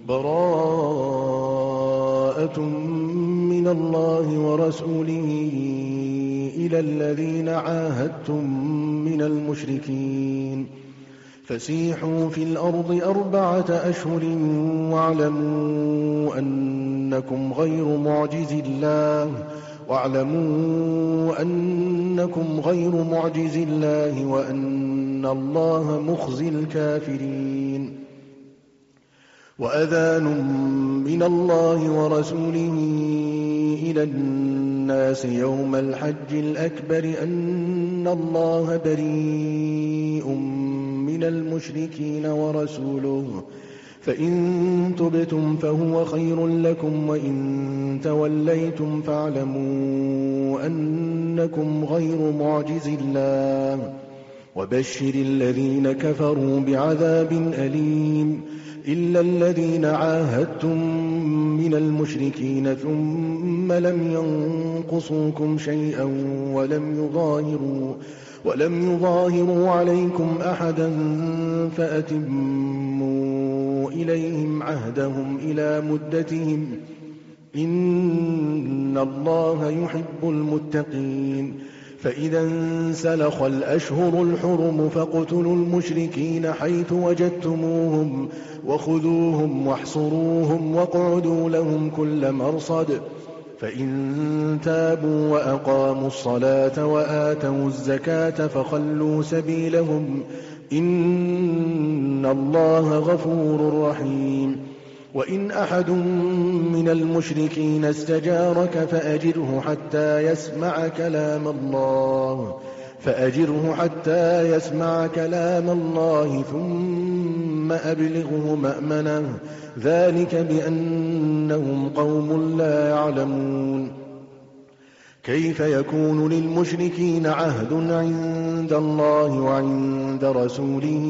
براءة من الله ورسوله إلى الذين عاهدتم من المشركين فسيحوا في الأرض 4 أشهر واعلموا أنكم غير معجز الله وأن الله مخزي الكافرين. وأذان من الله ورسوله إلى الناس يوم الحج الأكبر أن الله بريء من المشركين ورسوله فإن تبتم فهو خير لكم وإن توليتم فاعلموا أنكم غير معجز الله وبشر الذين كفروا بعذاب أليم إلا الذين عاهدتم من المشركين ثم لم ينقصوكم شيئا ولم يظاهروا عليكم أحدا فأتموا إليهم عهدهم إلى مدتهم إن الله يحب المتقين. فإذا انسلخ الأشهر الحرم فاقتلوا المشركين حيث وجدتموهم وخذوهم واحصروهم واقعدوا لهم كل مرصد فإن تابوا وأقاموا الصلاة وآتوا الزكاة فخلوا سبيلهم إن الله غفور رحيم. وإن أحد من المشركين استجارك فأجره حتى يسمع كلام الله ثم أبلغه مأمنه ذلك بأنهم قوم لا يعلمون. كيف يكون للمشركين عهد عند الله وعند رسوله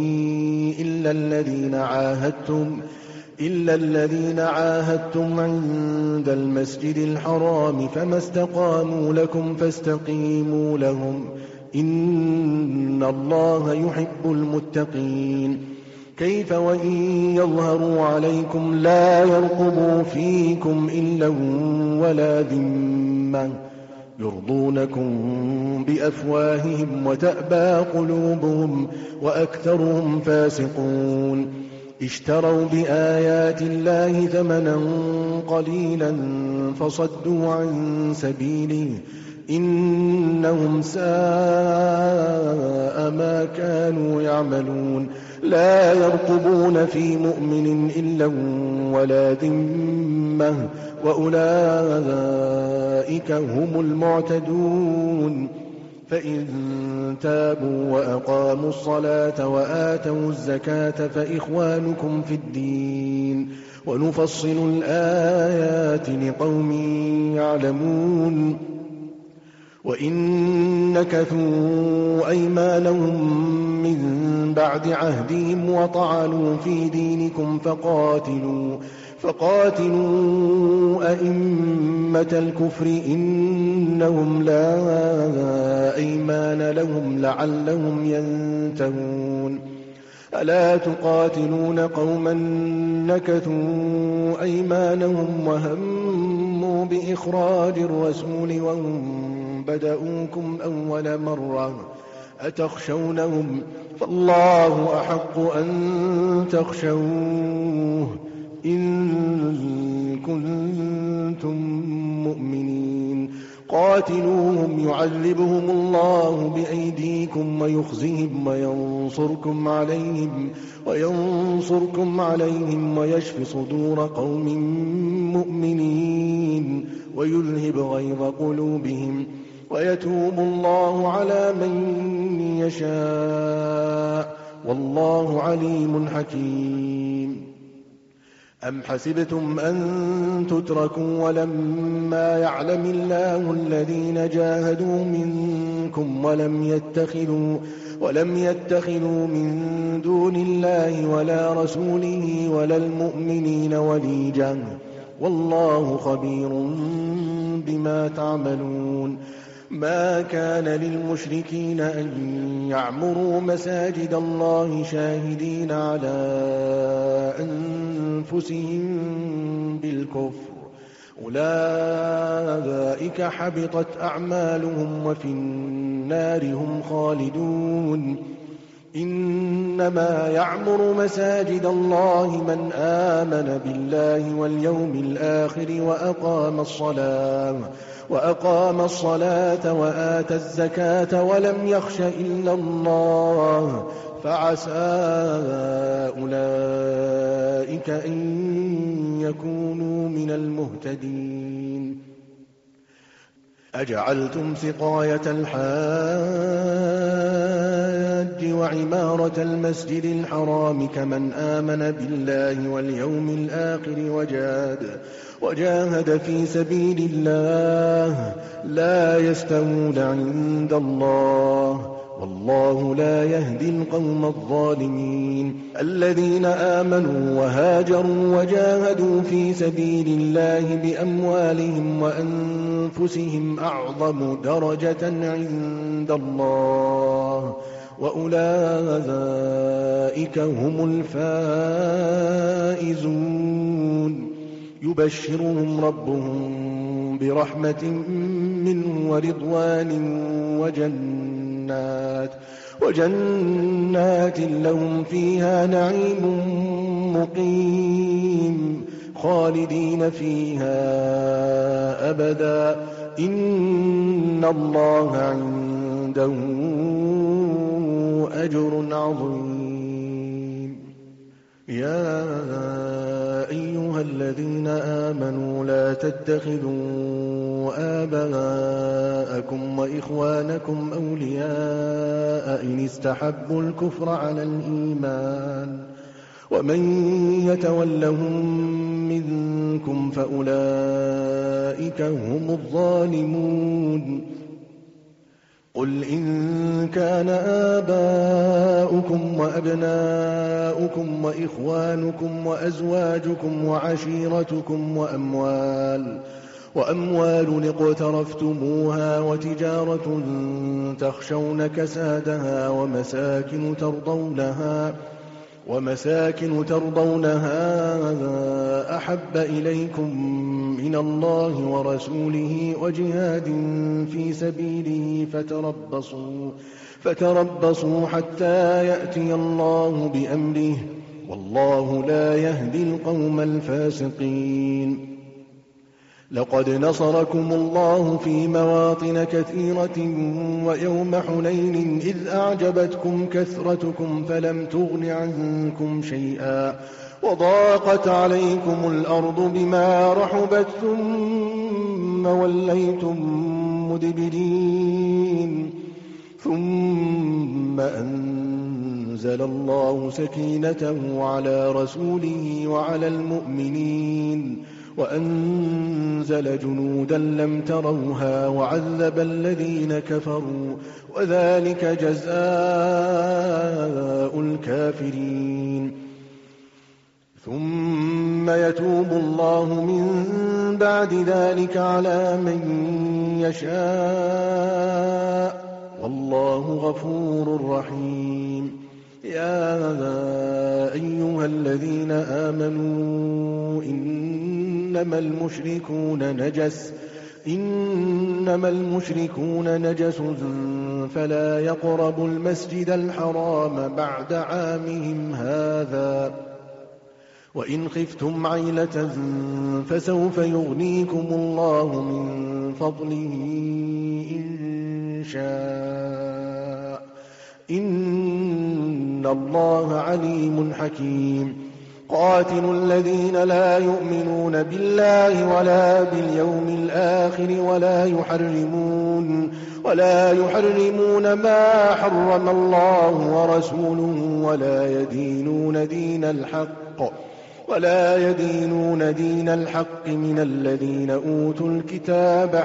إلا الذين عاهدتم عند المسجد الحرام فما استقاموا لكم فاستقيموا لهم إن الله يحب المتقين. كيف وإن يظهروا عليكم لا يرقبوا فيكم إلا ولا ذمة يرضونكم بأفواههم وتأبى قلوبهم وأكثرهم فاسقون. اشتروا بآيات الله ثمنا قليلا فصدوا عن سبيله إنهم ساء ما كانوا يعملون. لا يرقبون في مؤمن إلا ولا ذمة وأولئك هم المعتدون. فإن تابوا وأقاموا الصلاة وآتوا الزكاة فإخوانكم في الدين ونفصل الآيات لقوم يعلمون. وإن نكثوا أيمانهم من بعد عهدهم وطعنوا في دينكم فقاتلوا أئمة الكفر إنهم لا أيمان لهم لعلهم ينتهون. ألا تقاتلون قوما نكثوا أيمانهم وهموا بإخراج الرسول وهم بدؤوكم أول مرة أتخشونهم فالله أحق أن تخشوه إن كنتم مؤمنين. قاتلوهم يعذبهم الله بأيديكم ويخزهم وينصركم عليهم ويشف صدور قوم مؤمنين ويذهب غيظ قلوبهم ويتوب الله على من يشاء والله عليم حكيم. أم حسبتم أن تتركوا ولما يعلم الله الذين جاهدوا منكم ولم يتخذوا من دون الله ولا رسوله ولا المؤمنين وليجا والله خبير بما تعملون. ما كان للمشركين أن يعمروا مساجد الله شاهدين على أنفسهم بالكفر، أولئك حبطت أعمالهم وفي النار هم خالدون. إنما يعمر مساجد الله من آمن بالله واليوم الآخر وأقام الصلاة وآتى الزكاة ولم يخش إلا الله، فعسى أولئك أن يكونوا من المهتدين. أجعلتم سقاية الحاج وعمارة المسجد الحرام كمن آمن بالله واليوم الآخر وجاهد في سبيل الله لا يستوون عند الله، والله لا يهدي القوم الظالمين. الذين آمنوا وهاجروا وجاهدوا في سبيل الله بأموالهم وأنفسهم أعظم درجة عند الله، وأولئك هم الفائزون. يبشرهم ربهم برحمة منه ورضوان وجنات لهم فيها نعيم مقيم خالدين فيها أبدا، إن الله عنده أجر عظيم. يا أيها الذين آمنوا لا تتخذوا آباءكم وإخوانكم أولياء إن استحبوا الكفر على الإيمان، ومن يتولهم منكم فأولئك هم الظالمون. قل إن كان آباؤكم وأبناؤكم وإخوانكم وأزواجكم وعشيرتكم وأموال اقترفتموها وتجارة تخشون كسادها ومساكن ترضونها أحب إليكم من الله ورسوله وجهاد في سبيله فتربصوا حتى يأتي الله بأمره، والله لا يهدي القوم الفاسقين. لقد نصركم الله في مواطن كثيرة ويوم حنين إذ أعجبتكم كثرتكم فلم تغن عنكم شيئا وضاقت عليكم الأرض بما رحبت ثم وليتم مدبرين، ثم أنزل الله سكينته على رسوله وعلى المؤمنين وأنزل جنودا لم تروها وعذب الذين كفروا، وذلك جزاء الكافرين. ثم يتوب الله من بعد ذلك على من يشاء، والله غفور رحيم. يا أيها الذين آمنوا إنما المشركون نجس فلا يقربوا المسجد الحرام بعد عامهم هذا، وإن خفتم عيلة فسوف يغنيكم الله من فضله إن شاء، إن الله عليم حكيم. قاتلوا الذين لا يؤمنون بالله ولا باليوم الآخر ولا يحرمون ما حرم الله ورسوله ولا يدينون دين الحق من الذين أوتوا الكتاب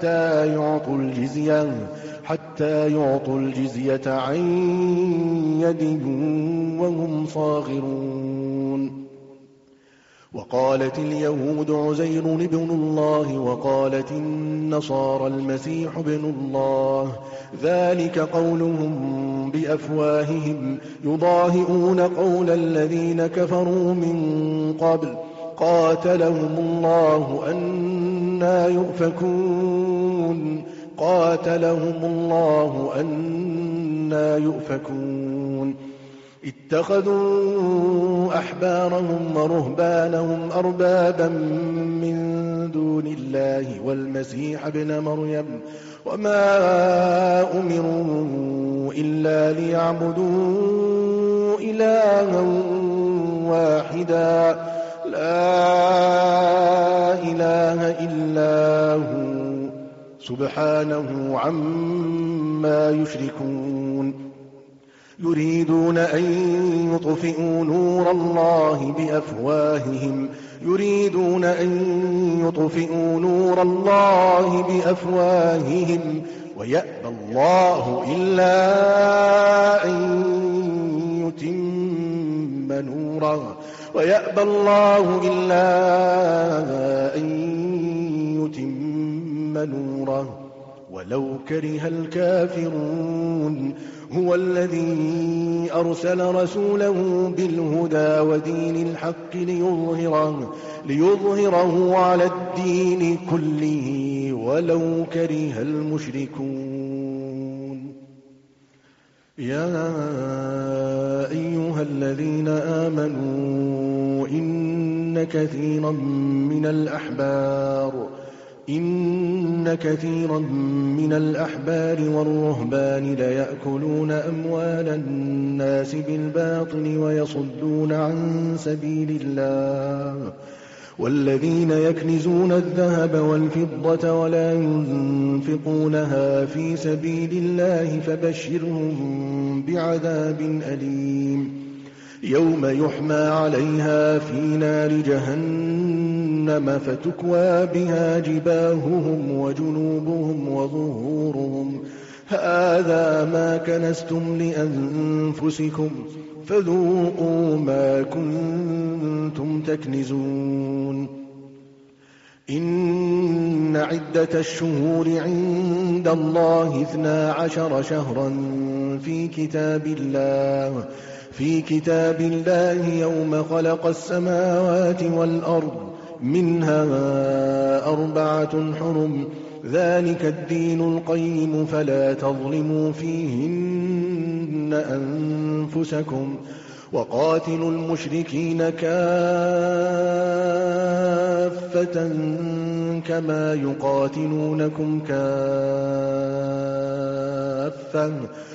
حتى يعطوا الجزية عن يد وهم صاغرون. وقالت اليهود عزير ابن الله وقالت النصارى المسيح ابن الله، ذلك قولهم بأفواههم يضاهئون قول الذين كفروا من قبل قاتلهم الله أنى يؤفكون اتخذوا أحبارهم ورهبانهم أربابا من دون الله والمسيح ابن مريم وما أمروا إلا ليعبدوا إلها واحدا لا إله إلا هو سبحانه عما يشركون. يريدون أن يطفئوا نور الله بأفواههم ويأبى الله إلا أن يتم نوره ولو كره الكافرون. هو الذي أرسل رسوله بالهدى ودين الحق ليظهره على الدين كله ولو كره المشركون. يا أيها الذين آمنوا إن كثيرا من الأحبار والرهبان ليأكلون أموال الناس بالباطل ويصدون عن سبيل الله، والذين يكنزون الذهب والفضة ولا ينفقونها في سبيل الله فبشرهم بعذاب أليم. يوم يحمى عليها في نار جهنم فتكوى بها جباههم وجنوبهم وظهورهم هذا ما كنزتم لأنفسكم فذوقوا ما كنتم تكنزون. إن عدة الشهور عند الله 12 شهرا في كتاب الله يوم خلق السماوات والأرض منها 4 حرم ذلك الدين القيم فلا تظلموا فيهن أنفسكم وقاتلوا المشركين كافة كما يقاتلونكم كافة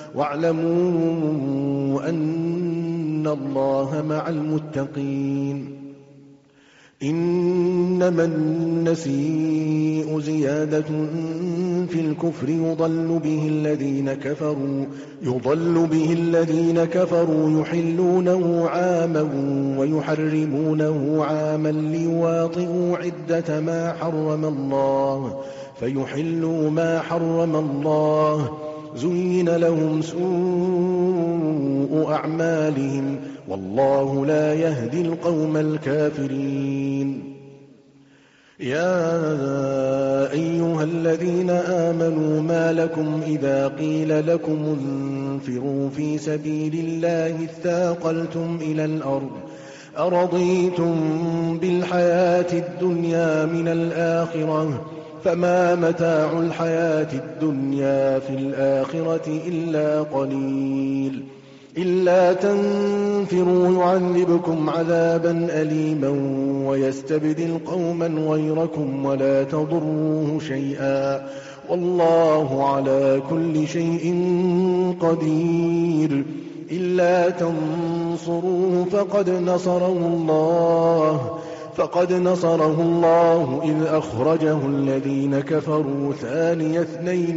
واعلموا أن الله مع المتقين. إنما النسيء زيادة في الكفر يضل به الذين كفروا يحلونه عاما ويحرمونه عاما ليواطئوا عدة ما حرم الله فيحلوا ما حرم الله زين لهم سوء أعمالهم والله لا يهدي القوم الكافرين. يا أيها الذين آمنوا ما لكم إذا قيل لكم انفروا في سبيل الله اثاقلتم إلى الأرض أرضيتم بالحياة الدنيا من الآخرة فما متاع الحياة الدنيا في الآخرة إلا قليل. إلا تنفروا يعذبكم عذابا أليما ويستبدل قوما غيركم ولا تضروه شيئا والله على كل شيء قدير. إلا تنصروه فقد نصره الله إذ أخرجه الذين كفروا ثاني اثنين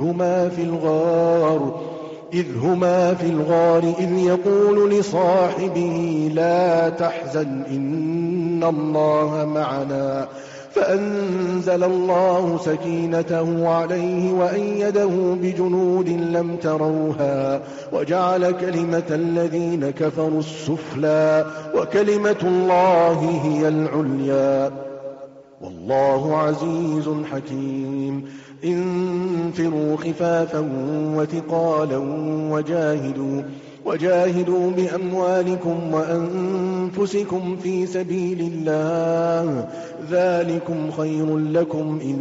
إذ هما في الغار إذ يقول لصاحبه لا تحزن إن الله معنا فأنزل الله سكينته عليه وأيده بجنود لم تروها وجعل كلمة الذين كفروا السفلى وكلمة الله هي العليا والله عزيز حكيم. انفروا خفافا وثقالا وجاهدوا بأموالكم وأنفسكم في سبيل الله ذلكم خير لكم إن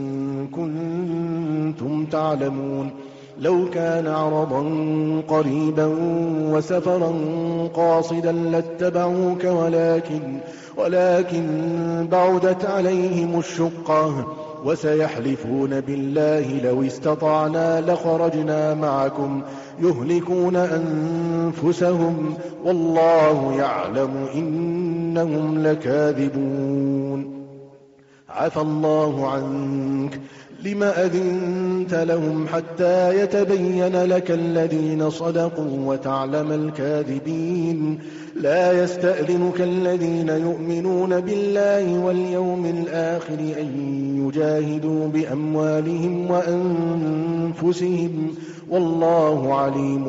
كنتم تعلمون. لو كان عرضا قريبا وسفرا قاصدا لاتبعوك ولكن بعدت عليهم الشقة وسيحلفون بالله لو استطعنا لخرجنا معكم يهلكون أنفسهم والله يعلم إنهم لكاذبون. عفى الله عنك لم أذنت لهم حتى يتبين لك الذين صدقوا وتعلم الكاذبين. لا يستأذنك الذين يؤمنون بالله واليوم الآخر أن يجاهدوا بأموالهم وأنفسهم والله عليم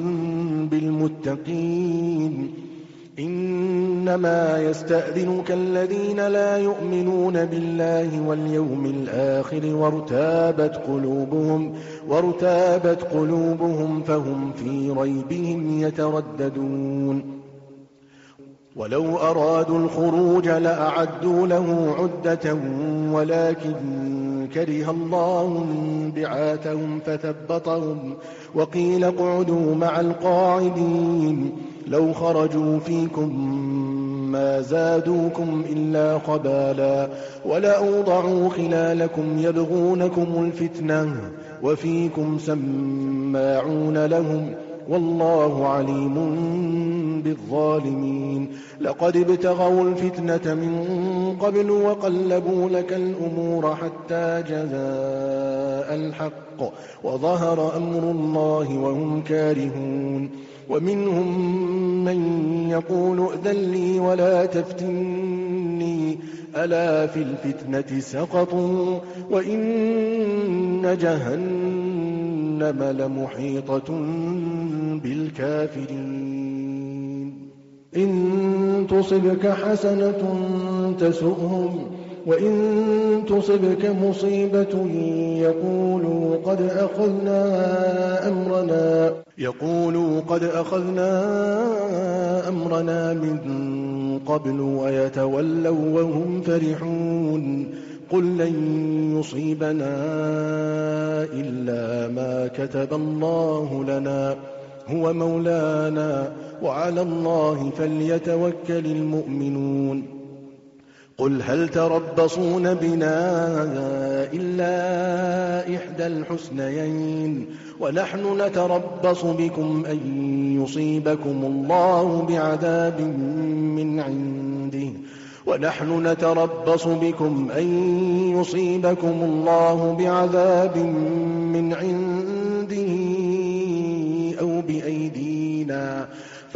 بالمتقين. إنما يستأذنك الذين لا يؤمنون بالله واليوم الآخر وارتابت قلوبهم فهم في ريبهم يترددون. ولو أرادوا الخروج لأعدوا له عدة ولكن كره الله بعاثهم فثبطهم وقيل اقعدوا مع القاعدين. لو خرجوا فيكم ما زادوكم إلا خبالا ولأوضعوا خلالكم يبغونكم الفتنة وفيكم سماعون لهم والله عليم بالظالمين. لقد ابتغوا الفتنة من قبل وقلبوا لك الأمور حتى جاء الحق وظهر أمر الله وهم كارهون. ومنهم من يقول ائذن لي ولا تفتني ألا في الفتنة سقطوا وإن جهنم لمحيطة بالكافرين. إن تصبك حسنة تسؤهم وإن تصبك مصيبة يقولوا قد أخذنا أمرنا من قبل ويتولوا وهم فرحون. قل لن يصيبنا إلا ما كتب الله لنا هو مولانا وعلى الله فليتوكل المؤمنون. قل هل تربصون بنا إلا إحدى الحسنيين ونحن نتربص بكم أن يصيبكم الله بعذاب من عنده أو بأيدينا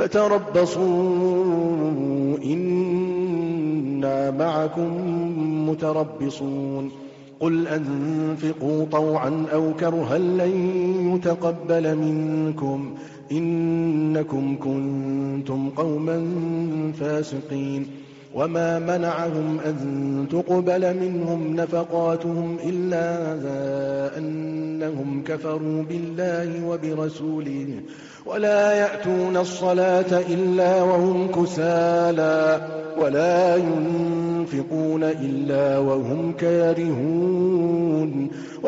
فتربصوا إنا معكم متربصون. قل أنفقوا طوعا أو كرها لن يتقبل منكم إنكم كنتم قوما فاسقين. وما منعهم أن تقبل منهم نفقاتهم إلا أنهم كفروا بالله وبرسوله ولا يأتون الصلاة إلا وهم كسالى ولا ينفقون إلا وهم كارهون.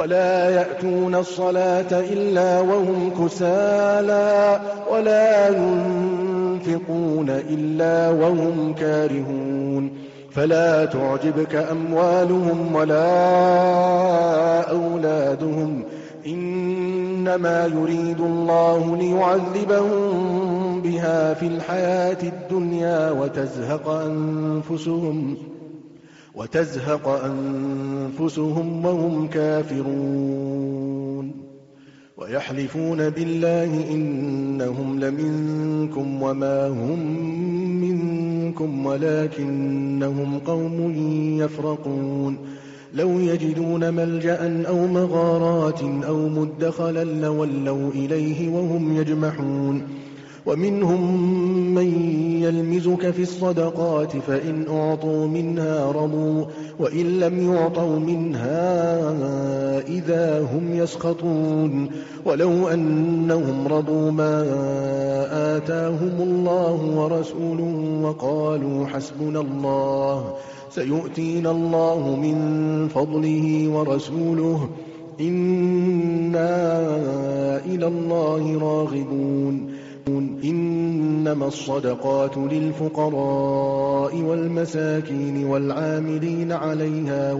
فلا تعجبك أموالهم ولا أولادهم إنما يريد الله ليعذبهم بها في الحياة الدنيا وتزهق أنفسهم وهم كافرون. ويحلفون بالله إنهم لمنكم وما هم منكم منكم ولكنهم قوم يفرقون لو يجدون ملجأ أو مغارات أو مدخلا لولوا إليه وهم يجمحون ومنهم من يلمزك في الصدقات فإن أعطوا منها رضوا وإن لم يعطوا منها إذا هم يسخطون ولو أنهم رضوا ما آتاهم الله ورسوله وقالوا حسبنا الله سيؤتينا الله من فضله ورسوله إنا إلى الله راغبون إنما الصدقات للفقراء والمساكين والعاملين عليها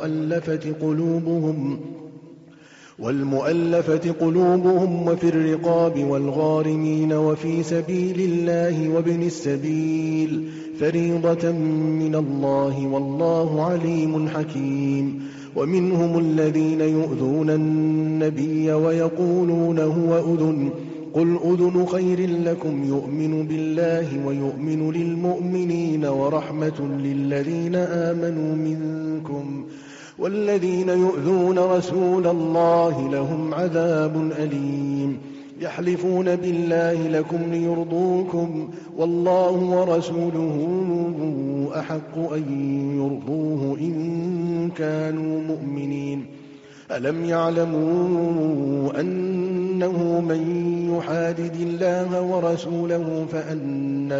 والمؤلفة قلوبهم وفي الرقاب والغارمين وفي سبيل الله وابن السبيل فريضة من الله والله عليم حكيم ومنهم الذين يؤذون النبي ويقولون هو أذن قل أذن خير لكم يؤمن بالله ويؤمن للمؤمنين ورحمة للذين آمنوا منكم والذين يؤذون رسول الله لهم عذاب أليم يحلفون بالله لكم ليرضوكم والله ورسوله أحق أن يرضوه إن كانوا مؤمنين ألم يعلموا أنه من يحادد الله ورسوله فأن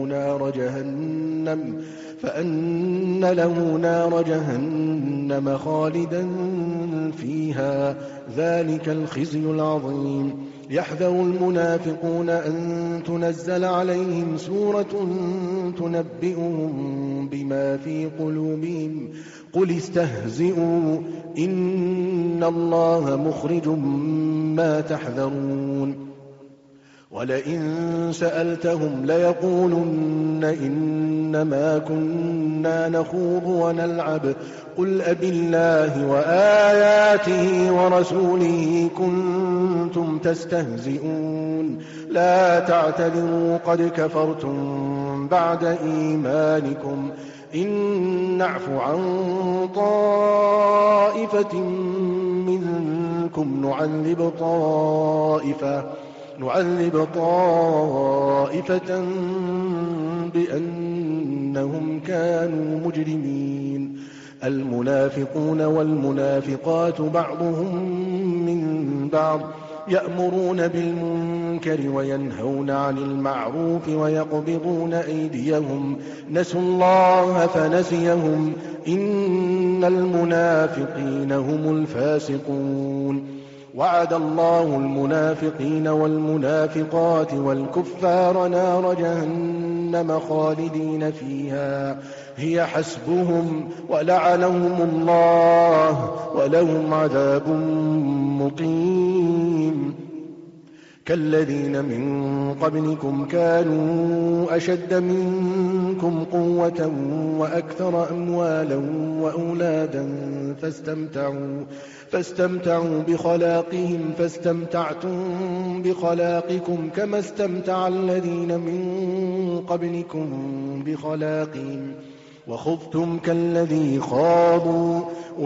له نار جهنم خالدا فيها ذلك الخزي العظيم يحذر المنافقون أن تنزل عليهم سورة تنبئهم بما في قلوبهم قل استهزئوا إن الله مخرج ما تحذرون ولئن سألتهم ليقولن إنما كنا نخوض ونلعب قل أبالله وآياته ورسوله كنتم تستهزئون لا تعتذروا قد كفرتم بعد إيمانكم إن نعف عن طائفة منكم نعذب طائفة بأنهم كانوا مجرمين المنافقون والمنافقات بعضهم من بعض يأمرون بالمنكر وينهون عن المعروف ويقبضون أيديهم نسوا الله فنسيهم إن المنافقين هم الفاسقون وعد الله المنافقين والمنافقات والكفار نار جهنم خالدين فيها هي حسبهم ولعنهم الله ولهم عذاب مقيم كالذين من قبلكم كانوا أشد منكم قوة وأكثر أموالا وأولادا فاستمتعوا بخلاقهم فاستمتعتم بخلاقكم كما استمتع الذين من قبلكم بخلاقهم وخذتم كالذي خاضوا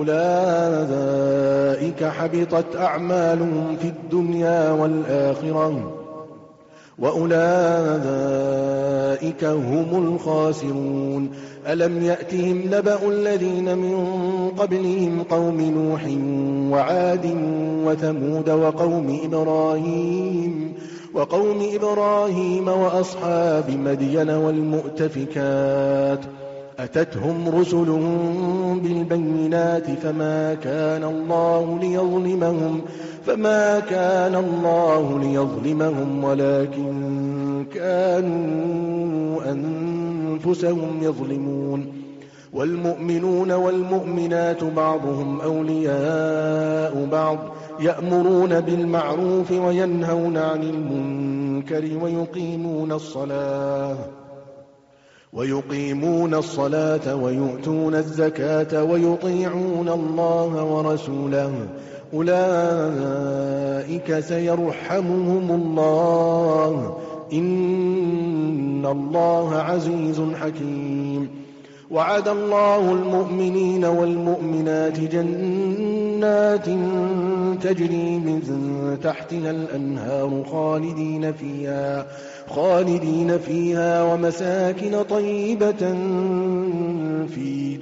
أولئك حبطت أعمالهم في الدنيا والآخرة وأولئك هم الخاسرون ألم يأتهم نبأ الذين من قبلهم قوم نوح وعاد وثمود وقوم إبراهيم وأصحاب مدين والمؤتفكات أتتهم رسلهم بالبينات فما كان الله ليظلمهم ولكن كانوا أنفسهم يظلمون والمؤمنون والمؤمنات بعضهم أولياء بعض يأمرون بالمعروف وينهون عن المنكر ويقيمون الصلاة ويؤتون الزكاة ويطيعون الله ورسوله أولئك سيرحمهم الله إن الله عزيز حكيم. وعد الله المؤمنين والمؤمنات جنات تجري من تحتها الأنهار خالدين فيها ومساكن طيبة في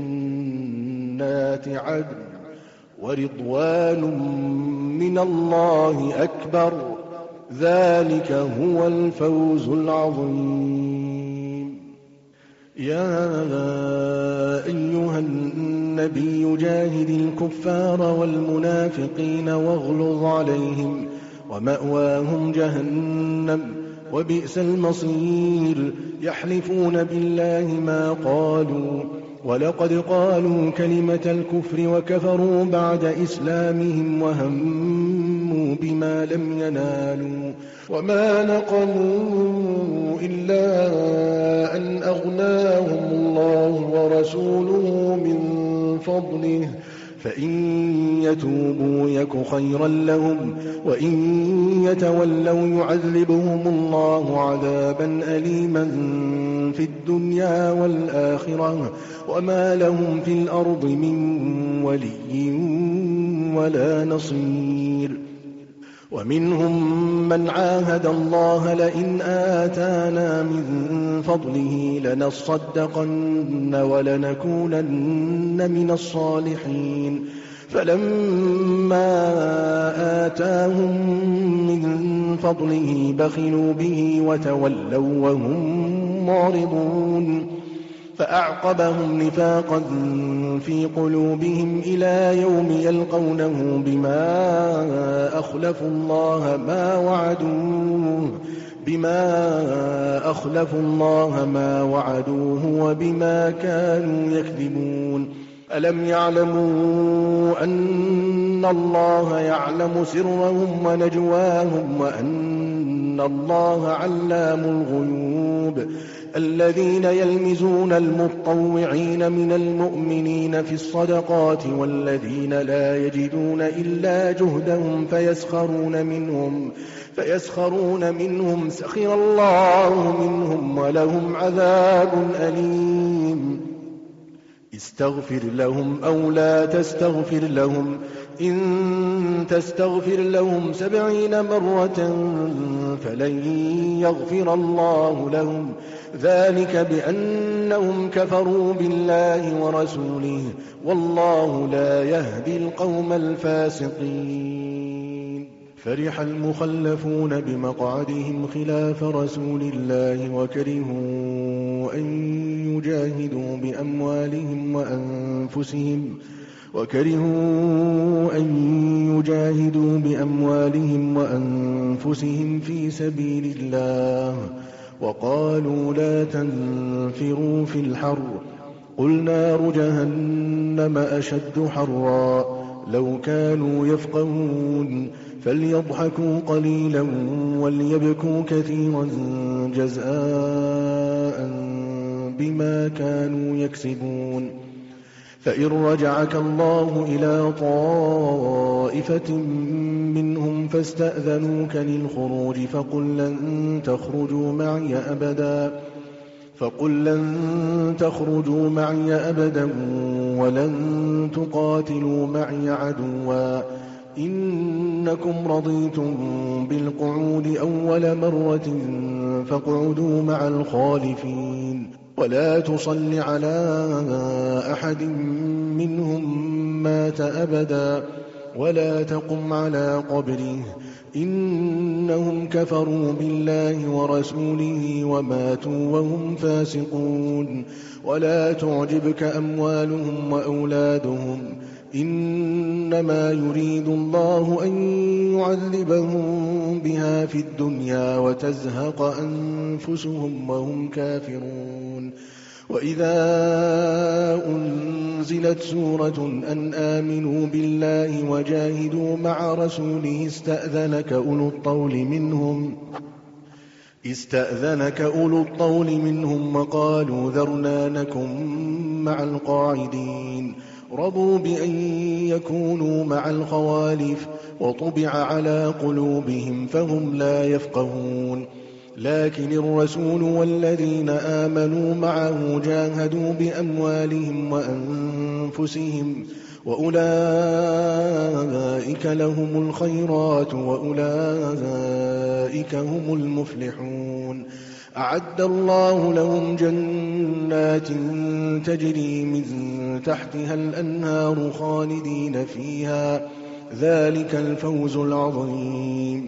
جنات عدن ورضوان من الله أكبر. ذلك هو الفوز العظيم. يا أيها النبي جاهد الكفار والمنافقين واغلظ عليهم ومأواهم جهنم وبئس المصير. يحلفون بالله ما قالوا ولقد قالوا كلمة الكفر وكفروا بعد إسلامهم وهموا بما لم ينالوا وما نقموا إلا أن أغناهم الله ورسوله من فضله فإن يتوبوا يك خيرا لهم وإن يتولوا يعذبهم الله عذابا أليما في الدنيا والآخرة وما لهم في الأرض من ولي ولا نصير. ومنهم من عاهد الله لئن آتانا من فضله لنصدقن ولنكونن من الصالحين فلما آتاهم من فضله بخلوا به وتولوا وهم معرضون فأعقبهم نفاقا في قلوبهم إلى يوم يلقونه بما أخلفوا الله ما وعدوه وبما كانوا يكذبون. ألم يعلموا أن الله يعلم سرهم ونجواهم وأن الله علام الغيوب. الذين يلمزون المطوعين من المؤمنين في الصدقات والذين لا يجدون إلا جهدهم فيسخرون منهم سخر الله منهم ولهم عذاب أليم. استغفر لهم أو لا تستغفر لهم إن تستغفر لهم 70 مرة فلن يغفر الله لهم ذلك بأنهم كفروا بالله ورسوله والله لا يهدي القوم الفاسقين. فرح المخلفون بمقعدهم خلاف رسول الله وكرهوا أن يجاهدوا بأموالهم وأنفسهم في سبيل الله وقالوا لا تنفروا في الحر قل نار جهنم أشد حرا لو كانوا يفقهون فليضحكوا قليلا وليبكوا كثيرا جزاء بما كانوا يكسبون. فإن رجعك الله إلى طائفة منهم فاستأذنوك للخروج فقل لن تخرجوا معي أبدا ولن تقاتلوا معي عدوا إنكم رضيتم بالقعود أول مرة فاقعدوا مع الخالفين ولا تصل على أحد منهم مات أبدا ولا تقم على قبره إنهم كفروا بالله ورسوله وماتوا وهم فاسقون. ولا تعجبك أموالهم وأولادهم إنما يريد الله أن يعذبهم بها في الدنيا وتزهق أنفسهم وهم كافرون. وإذا أنزلت سورة أن آمنوا بالله وجاهدوا مع رسوله استأذنك أولو الطول منهم وقالوا ذرنا نكن مع القاعدين رضوا بأن يكونوا مع الخوالف وطبع على قلوبهم فهم لا يفقهون. لكن الرسول والذين آمنوا معه جاهدوا بأموالهم وأنفسهم وأولئك لهم الخيرات وأولئك هم المفلحون. أعد الله لهم جنات تجري من تحتها الأنهار خالدين فيها، ذلك الفوز العظيم.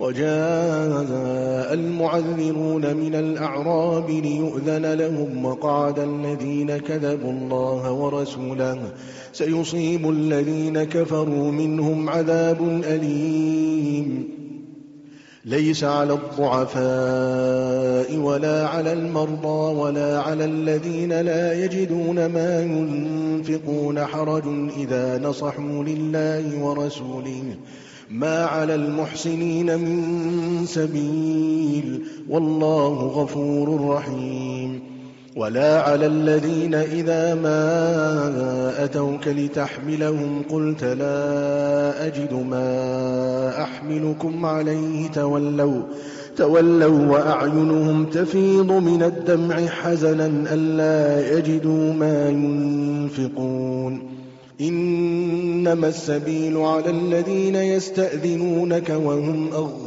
وجاء المعذرون من الأعراب ليؤذن لهم وقعد الذين كذبوا الله ورسوله، سيصيب الذين كفروا منهم عذاب أليم. ليس على الضعفاء ولا على المرضى ولا على الذين لا يجدون ما ينفقون حرج إذا نصحوا لله ورسوله، ما على المحسنين من سبيل، والله غفور رحيم. ولا على الذين إذا ما أتوك لتحملهم قلت لا أجد ما أحملكم عليه تولوا وأعينهم تفيض من الدمع حزنا ألا يجدوا ما ينفقون. إنما السبيل على الذين يستأذنونك وهم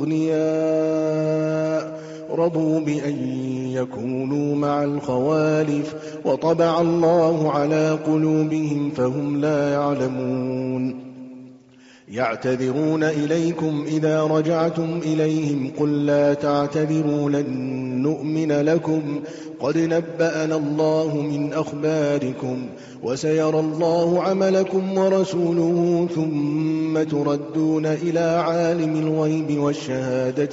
أغنياء رضوا بأن يكونوا مع الخوالف وطبع الله على قلوبهم فهم لا يعلمون. يعتذرون إليكم إذا رجعتم إليهم قل لا تعتذروا لن نؤمن لكم قد نبأنا الله من أخباركم وسيرى الله عملكم ورسوله ثم تردون إلى عالم الغيب والشهادة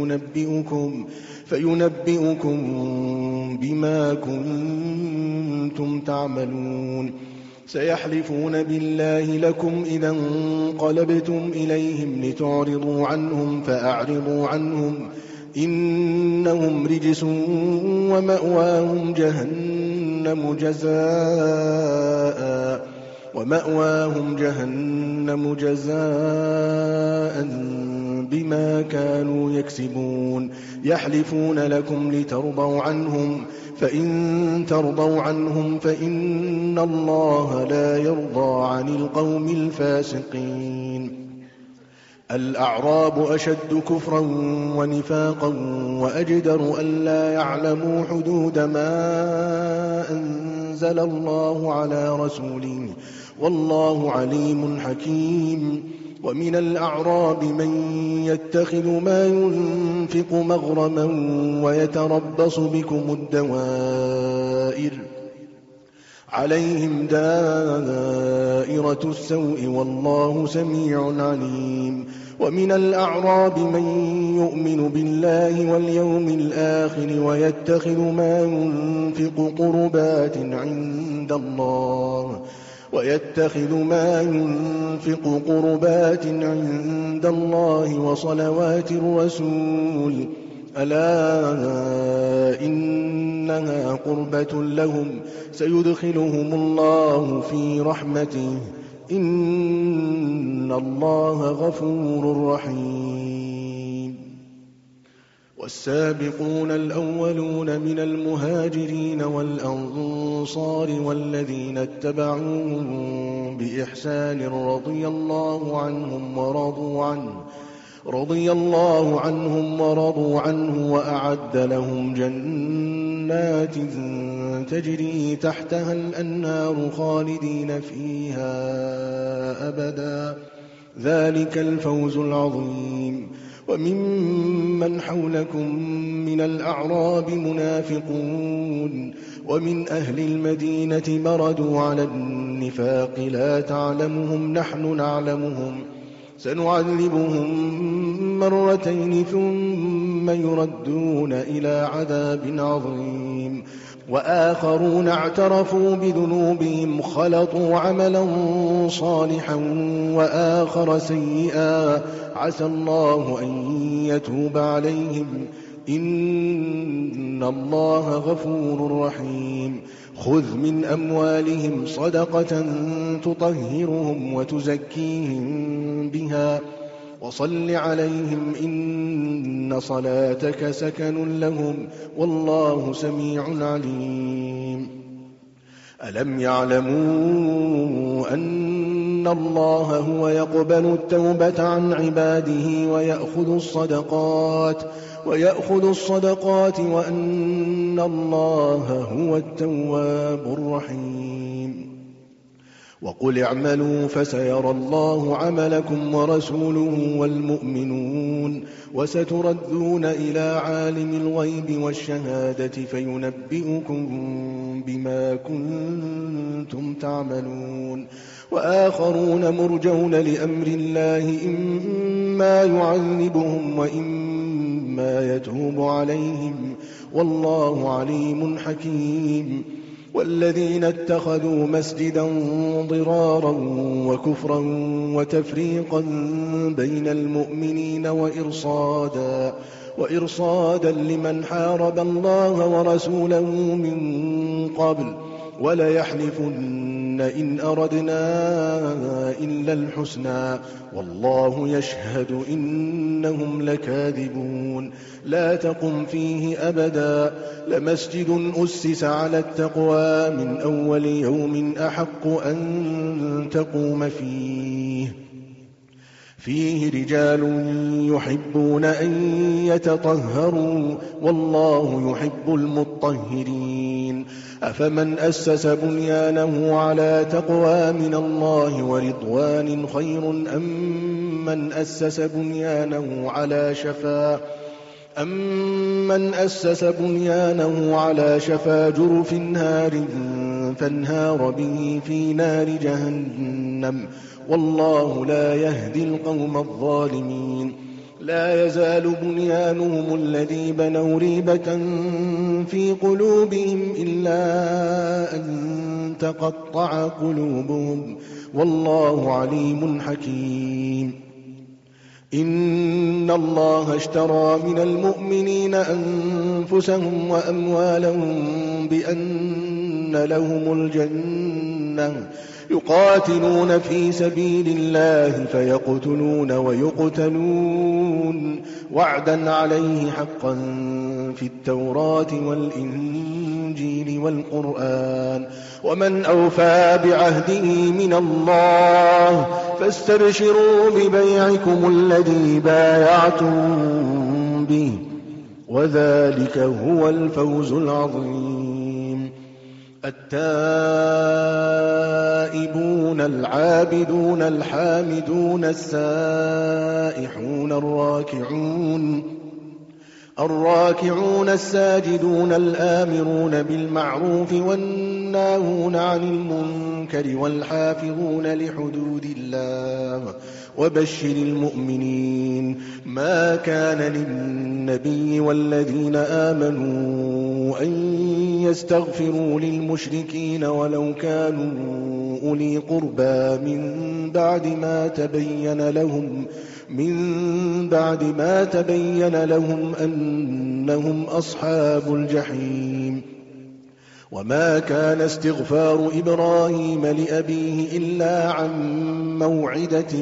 فينبئكم بما كنتم تعملون. سيحلفون بالله لكم إذا انقلبتم إليهم لتعرضوا عنهم فأعرضوا عنهم إنهم رجس ومأواهم جهنم جزاء بما كانوا يكسبون. يحلفون لكم لترضوا عنهم فإن ترضوا عنهم فإن الله لا يرضى عن القوم الفاسقين. الأعراب أشد كفرا ونفاقا وأجدر ألا يعلموا حدود ما أنزل الله على رسوله والله عليم حكيم. ومن الأعراب من يتخذ ما ينفق مغرما ويتربص بكم الدوائر عليهم دائرة السوء والله سميع عليم. ومن الأعراب من يؤمن بالله واليوم الآخر ويتخذ ما ينفق قربات عند الله وصلوات الرسول ألا إنها قربة لهم سيدخلهم الله في رحمته إن الله غفور رحيم. والسابقون الأولون من المهاجرين والأنصار والذين اتبعوهم بإحسان رضي الله عنهم ورضوا عنه وأعد لهم جنات تجري تحتها الأنهار خالدين فيها أبدا ذلك الفوز العظيم. وممن حولكم من الأعراب منافقون ومن أهل المدينة مردوا على النفاق لا تعلمهم نحن نعلمهم سنعذبهم مرتين ثم يردون إلى عذاب عظيم. وآخرون اعترفوا بذنوبهم خلطوا عملا صالحا وآخر سيئا عسى الله أن يتوب عليهم إن الله غفور رحيم. خذ من أموالهم صدقة تطهرهم وتزكيهم بها وصل عليهم إن صلاتك سكن لهم والله سميع عليم. ألم يعلموا أن الله هو يقبل التوبة عن عباده ويأخذ الصدقات وأن الله هو التواب الرحيم. وقل اعملوا فسيرى الله عملكم ورسوله والمؤمنون وستردون إلى عالم الغيب والشهادة فينبئكم بما كنتم تعملون. وآخرون مرجون لأمر الله إما يعذبهم وإما يتوب عليهم والله عليم حكيم. والذين اتخذوا مسجدا ضرارا وكفرا وتفريقا بين المؤمنين وإرصادا لمن حارب الله ورسوله من قبل وليحلفن إن أردنا إلا الحسنى والله يشهد إنهم لكاذبون. لا تقم فيه أبدا لمسجد أسس على التقوى من أول يوم أحق أن تقوم فيه رجال يحبون أن يتطهروا والله يحب المطهرين. أفمن أسس بنيانه على تقوى من الله ورضوان خير أمن أسس بنيانه على شفا جرف نار فانهار به في نار جهنم والله لا يهدي القوم الظالمين. لا يزال بنيانهم الذي بنوا ريبة في قلوبهم إلا أن تقطع قلوبهم والله عليم حكيم. إن الله اشترى من المؤمنين أنفسهم وأموالهم بأن لهم الجنة يقاتلون في سبيل الله فيقتلون ويقتلون وعدا عليه حقا في التوراة والإنجيل والقرآن ومن أوفى بعهده من الله فاستبشروا ببيعكم الذي بايعتم به وذلك هو الفوز العظيم. التائبون العابدون الحامدون السائحون الراكعون الساجدون الآمرون بالمعروف والناهون عن المنكر والحافظون لحدود الله وبشر المؤمنين. ما كان للنبي والذين آمنوا أن يستغفروا للمشركين ولو كانوا أولي قربى من بعد ما تبين لهم أنهم أصحاب الجحيم. وما كان استغفار إبراهيم لأبيه إلا عن موعدة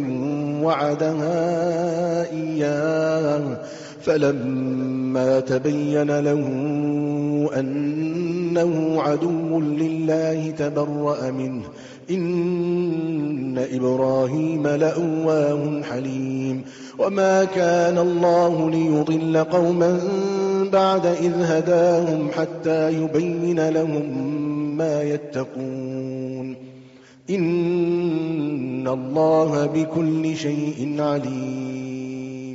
وعدها إياه فلما تبين له أنه عدو لله تبرأ منه إن إبراهيم لأواه حليم. وما كان الله ليضل قوما بعد إذ هداهم حتى يبين لهم ما يتقون إن الله بكل شيء عليم.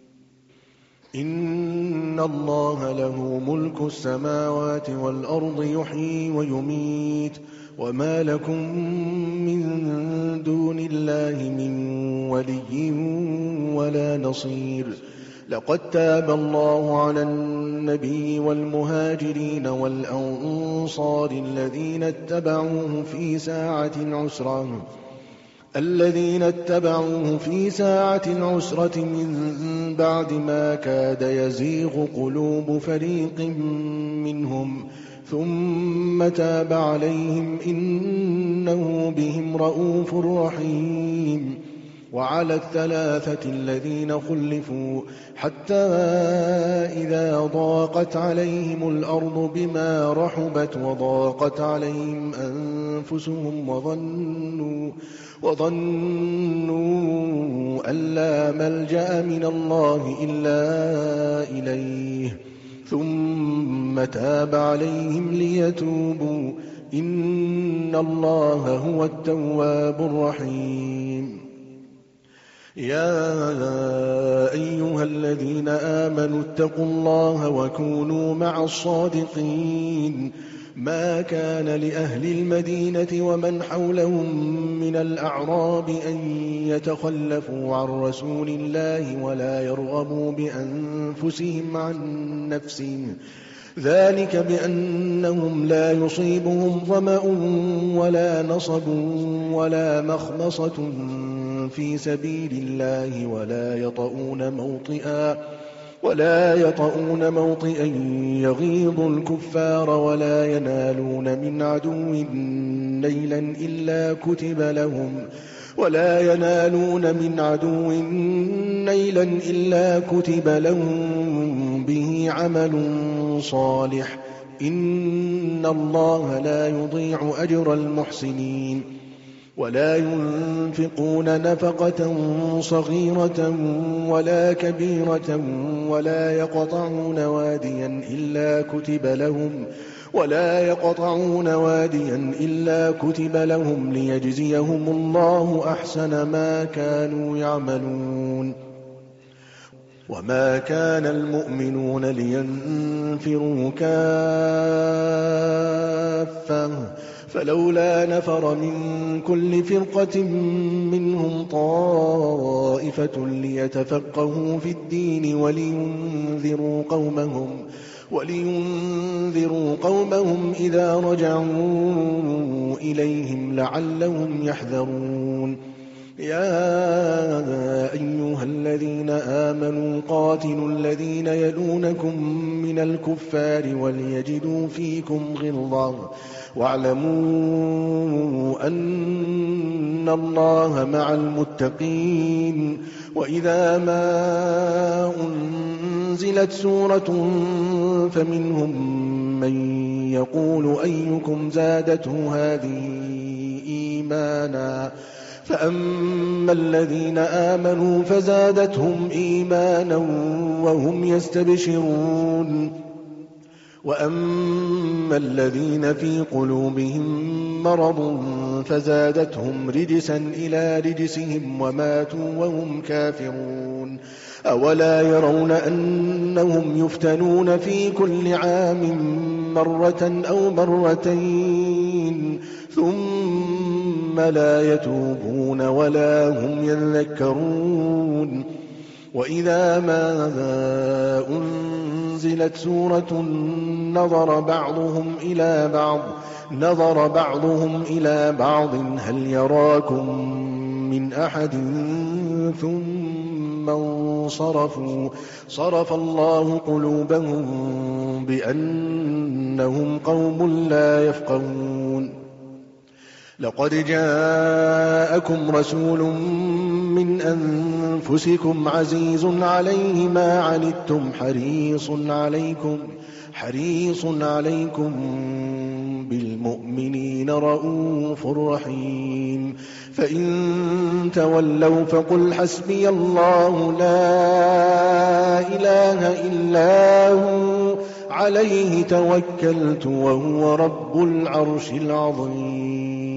إن الله له ملك السماوات والأرض يحيي ويميت وما لكم من دون الله من ولي ولا نصير. لقد تاب الله على النبي والمهاجرين والأنصار الذين اتبعوه في ساعة العسرة من بعد ما كاد يزيغ قلوب فريق منهم ثم تاب عليهم إنه بهم رءوف رحيم. وعلى الثلاثة الذين خلفوا حتى إذا ضاقت عليهم الأرض بما رحبت وضاقت عليهم أنفسهم وظنوا أن لا ملجأ من الله إلا إليه ثم تاب عليهم ليتوبوا إن الله هو التواب الرحيم. يا أيها الذين آمنوا اتقوا الله وكونوا مع الصادقين. ما كان لأهل المدينة ومن حولهم من الأعراب أن يتخلفوا عن رسول الله ولا يرغبوا بأنفسهم عن نفسه، ذلك بأنهم لا يصيبهم ظمأ ولا نصب ولا مخمصة في سبيل الله ولا يطؤون موطئا يغيظ الكفار ولا ينالون من عدو نيلا إلا كتب لهم به عمل صالح إن الله لا يضيع أجر المحسنين. ولا ينفقون نفقة صغيرة ولا كبيرة ولا يقطعون واديا إلا كتب لهم ليجزيهم الله أحسن ما كانوا يعملون. وما كان المؤمنون لينفروا كافة فلولا نفر من كل فرقة منهم طائفة ليتفقهوا في الدين ولينذروا قومهم إذا رجعوا إليهم لعلهم يحذرون. يا أيها الذين آمنوا قاتلوا الذين يلونكم من الكفار وليجدوا فيكم غلظة واعلموا أن الله مع المتقين. وإذا ما أنزلت سورة فمنهم من يقول أيكم زادته هذه إيمانا فأما الذين آمنوا فزادتهم إيمانا وهم يستبشرون وأما الذين في قلوبهم مرض فزادتهم رجسا إلى رجسهم وماتوا وهم كافرون. أولا يرون أنهم يفتنون في كل عام مرة أو مرتين ثم لا يتوبون ولا هم يذكرون. وإذا ما أنزلت سورة نظر بعضهم إلى بعض هل يراكم من أحد ثم انصرفوا صرف الله قلوبهم بأنهم قوم لا يفقهون. لقد جاءكم رسول من أنفسكم عزيز عليه ما عنتم حريص عليكم بالمؤمنين رؤوف رحيم. فإن تولوا فقل حسبي الله لا إله إلا هو عليه توكلت وهو رب العرش العظيم.